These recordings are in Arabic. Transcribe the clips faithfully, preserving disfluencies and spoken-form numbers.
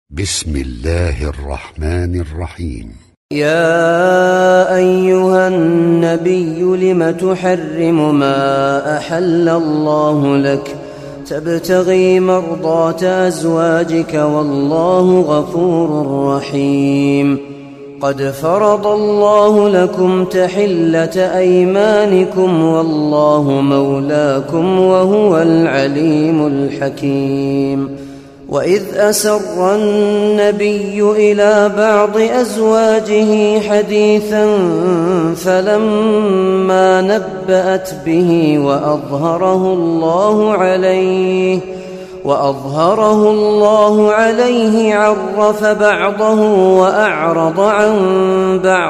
بسم الله الرحمن الرحيم. يا أيها النبي لم تحرم ما أحل الله لك تبتغي مرضات أزواجك والله غفور رحيم. قد فرض الله لكم تحلة أيمانكم والله مولاكم وهو العليم الحكيم. وإذ أسر النبي إلى بعض أزواجه حديثا فلما نبأت به وأظهره الله عليه وأظهره الله عليه عرف بعضه وأعرض عن بعض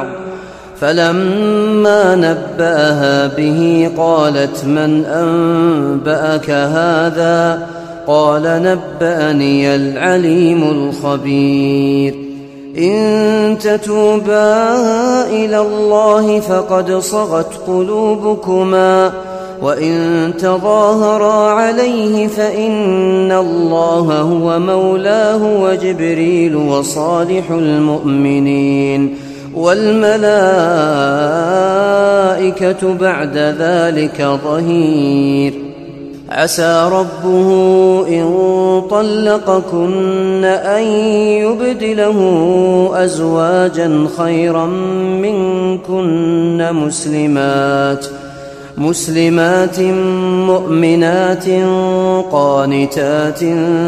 فلما نبأها به قالت من أنبأك هذا قال نبأني العليم الخبير. إن تتوبا إلى الله فقد صغت قلوبكما وإن تظاهرا عليه فإن الله هو مولاه وجبريل وصالح المؤمنين والملائكة بعد ذلك ظهير. عسى ربه إن طلقكن أن يبدله أزواجا خيرا منكن مسلمات مسلمات مؤمنات قانتات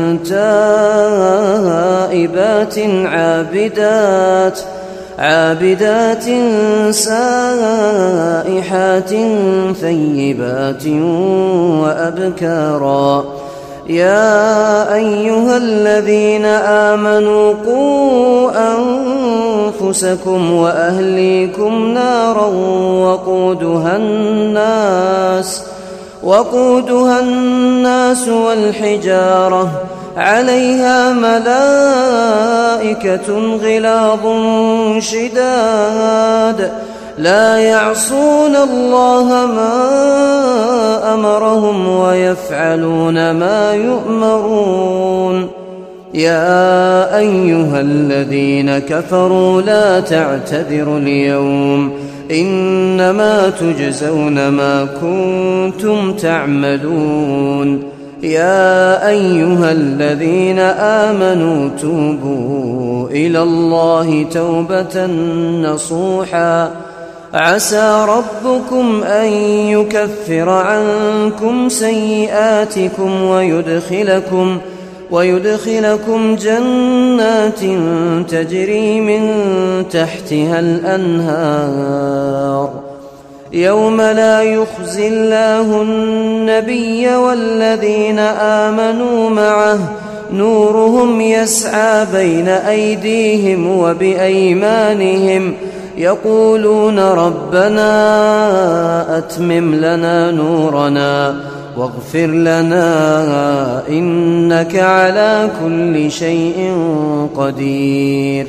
تائبات عابدات عابدات سائحات ثيبات وأبكارا. يا أيها الذين آمنوا قوا أنفسكم وأهليكم نارا وقودها الناس وقودها الناس والحجارة عليها ملائكة غلاظ شداد لا يعصون الله ما أمرهم ويفعلون ما يؤمرون. يا أيها الذين كفروا لا تعتذروا اليوم إنما تجزون ما كنتم تعملون. يا أيها الذين آمنوا توبوا إلى الله توبة نصوحا عسى ربكم أن يكفر عنكم سيئاتكم ويدخلكم ويدخلكم جنات تجري من تحتها الأنهار يوم لا يخزي الله النبي والذين آمنوا معه نورهم يسعى بين أيديهم وبأيمانهم يقولون ربنا أتمم لنا نورنا واغفر لنا إنك على كل شيء قدير.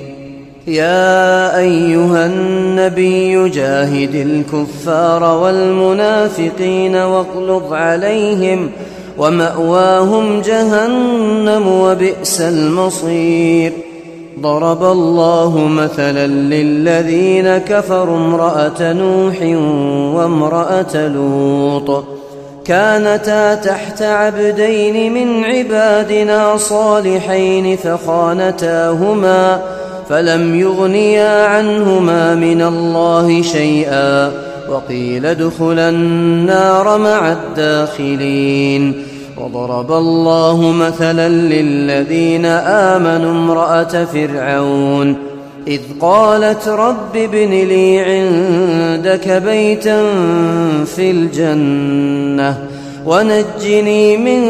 يا أيها النبي جاهد الكفار والمنافقين واغلظ عليهم ومأواهم جهنم وبئس المصير. ضرب الله مثلا للذين كفروا امرأة نوح وامرأة لوط كانتا تحت عبدين من عبادنا صالحين فخانتاهما فلم يغنيا عنهما من الله شيئا وقيل ادخلا النار مع الداخلين. وضرب الله مثلا للذين آمنوا امرأة فرعون إذ قالت رب ابن لي عندك بيتا في الجنة ونجني من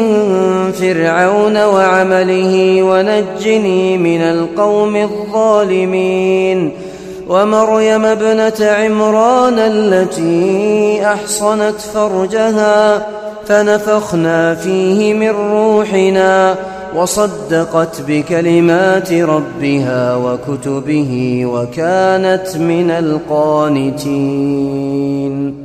فرعون وعمله ونجني من القوم الظالمين. ومريم ابنة عمران التي أحصنت فرجها فنفخنا فيه من روحنا وصدقت بكلمات ربها وكتبه وكانت من القانتين.